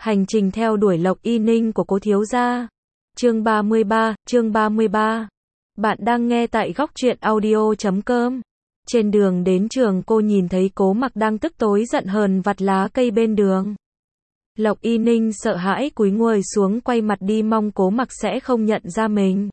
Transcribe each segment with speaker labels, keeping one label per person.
Speaker 1: Hành trình theo đuổi Lộc Y Ninh của cố thiếu gia. Chương 33. Bạn đang nghe tại góc truyện audio.com. Trên đường đến trường cô nhìn thấy Cố Mặc đang tức tối giận hờn vặt lá cây bên đường. Lộc Y Ninh sợ hãi cúi người xuống quay mặt đi mong Cố Mặc sẽ không nhận ra mình.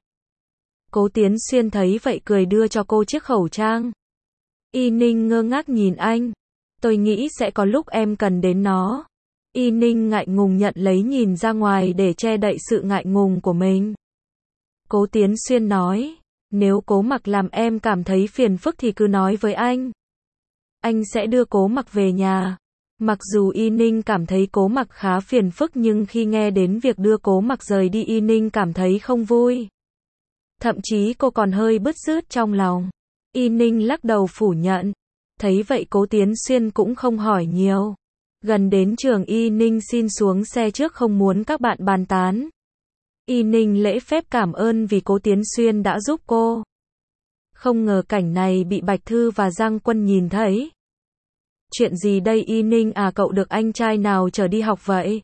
Speaker 1: Cố Tiến Xuyên thấy vậy cười đưa cho cô chiếc khẩu trang. Y Ninh ngơ ngác nhìn anh. Tôi nghĩ sẽ có lúc em cần đến nó. Y Ninh ngại ngùng nhận lấy nhìn ra ngoài để che đậy sự ngại ngùng của mình. Cố Tiến Xuyên nói, nếu Cố Mặc làm em cảm thấy phiền phức thì cứ nói với anh. Anh sẽ đưa Cố Mặc về nhà. Mặc dù Y Ninh cảm thấy Cố Mặc khá phiền phức nhưng khi nghe đến việc đưa Cố Mặc rời đi Y Ninh cảm thấy không vui. Thậm chí cô còn hơi bứt rứt trong lòng. Y Ninh lắc đầu phủ nhận. Thấy vậy Cố Tiến Xuyên cũng không hỏi nhiều. Gần đến trường Y Ninh xin xuống xe trước không muốn các bạn bàn tán. Y Ninh lễ phép cảm ơn vì Cố Tiến Xuyên đã giúp cô. Không ngờ cảnh này bị Bạch Thư và Giang Quân nhìn thấy. Chuyện gì đây Y Ninh à, cậu được anh trai nào chở đi học vậy?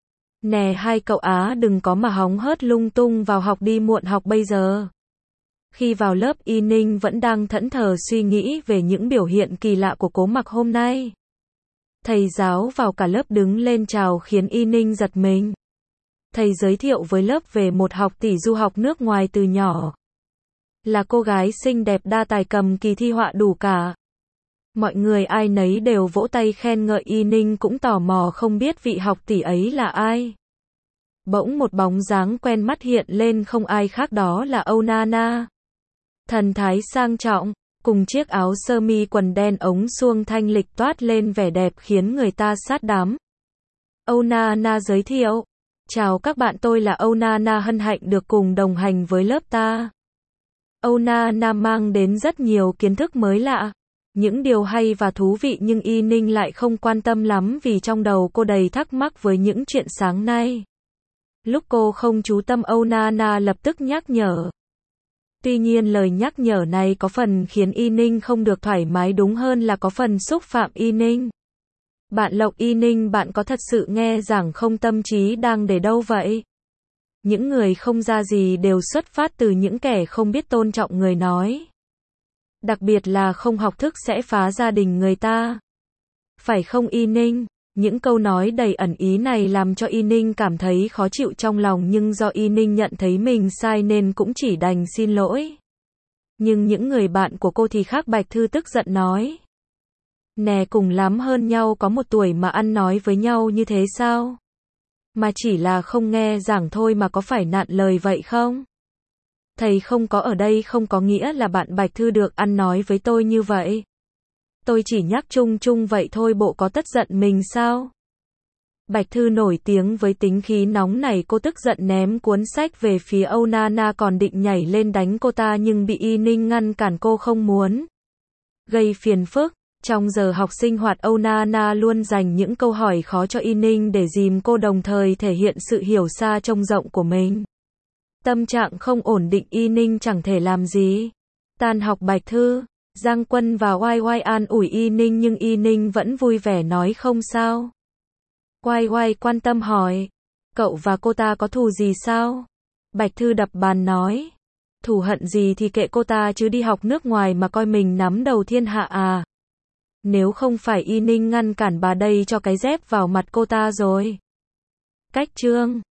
Speaker 1: Nè hai cậu á, đừng có mà hóng hớt lung tung vào học đi, muộn học bây giờ. Khi vào lớp Y Ninh vẫn đang thẫn thờ suy nghĩ về những biểu hiện kỳ lạ của Cố Mặc hôm nay. Thầy giáo vào cả lớp đứng lên chào khiến Y Ninh giật mình. Thầy giới thiệu với lớp về một học tỷ du học nước ngoài từ nhỏ. Là cô gái xinh đẹp đa tài, cầm kỳ thi họa đủ cả. Mọi người ai nấy đều vỗ tay khen ngợi. Y Ninh cũng tò mò không biết vị học tỷ ấy là ai. Bỗng một bóng dáng quen mắt hiện lên, không ai khác đó là Âu Nana. Thần thái sang trọng, cùng chiếc áo sơ mi quần đen ống suông thanh lịch toát lên vẻ đẹp khiến người ta sát đắm. Âu Nana giới thiệu, chào các bạn, tôi là Âu Nana, hân hạnh được cùng đồng hành với lớp ta. Âu Nana mang đến rất nhiều kiến thức mới lạ, những điều hay và thú vị, nhưng Y Ninh lại không quan tâm lắm vì trong đầu cô đầy thắc mắc với những chuyện sáng nay. Lúc cô không chú tâm Âu Nana lập tức nhắc nhở. Tuy nhiên lời nhắc nhở này có phần khiến Y Ninh không được thoải mái, đúng hơn là có phần xúc phạm Y Ninh. Bạn Lộc Y Ninh, bạn có thật sự nghe giảng không, tâm trí đang để đâu vậy? Những người không ra gì đều xuất phát từ những kẻ không biết tôn trọng người nói. Đặc biệt là không học thức sẽ phá gia đình người ta. Phải không Y Ninh? Những câu nói đầy ẩn ý này làm cho Y Ninh cảm thấy khó chịu trong lòng, nhưng do Y Ninh nhận thấy mình sai nên cũng chỉ đành xin lỗi. Nhưng những người bạn của cô thì khác. Bạch Thư tức giận nói. Nè, cùng lắm hơn nhau có 1 tuổi mà ăn nói với nhau như thế sao? Mà chỉ là không nghe giảng thôi mà có phải nặn lời vậy không? Thầy không có ở đây không có nghĩa là bạn Bạch Thư được ăn nói với tôi như vậy. Tôi chỉ nhắc chung chung vậy thôi, bộ có tất giận mình sao? Bạch Thư nổi tiếng với tính khí nóng này, cô tức giận ném cuốn sách về phía Âu Nana còn định nhảy lên đánh cô ta nhưng bị Y Ninh ngăn cản, cô không muốn gây phiền phức. Trong giờ học sinh hoạt, Âu Nana luôn dành những câu hỏi khó cho Y Ninh để dìm cô, đồng thời thể hiện sự hiểu xa trông rộng của mình. Tâm trạng không ổn định, Y Ninh chẳng thể làm gì. Tan học, Bạch Thư, Giang Quân và Oai Oai an ủi Y Ninh nhưng Y Ninh vẫn vui vẻ nói không sao. Oai Oai quan tâm hỏi, cậu và cô ta có thù gì sao? Bạch Thư đập bàn nói, thù hận gì thì kệ cô ta chứ, đi học nước ngoài mà coi mình nắm đầu thiên hạ à? Nếu không phải Y Ninh ngăn cản bà đây cho cái dép vào mặt cô ta rồi. Cách chương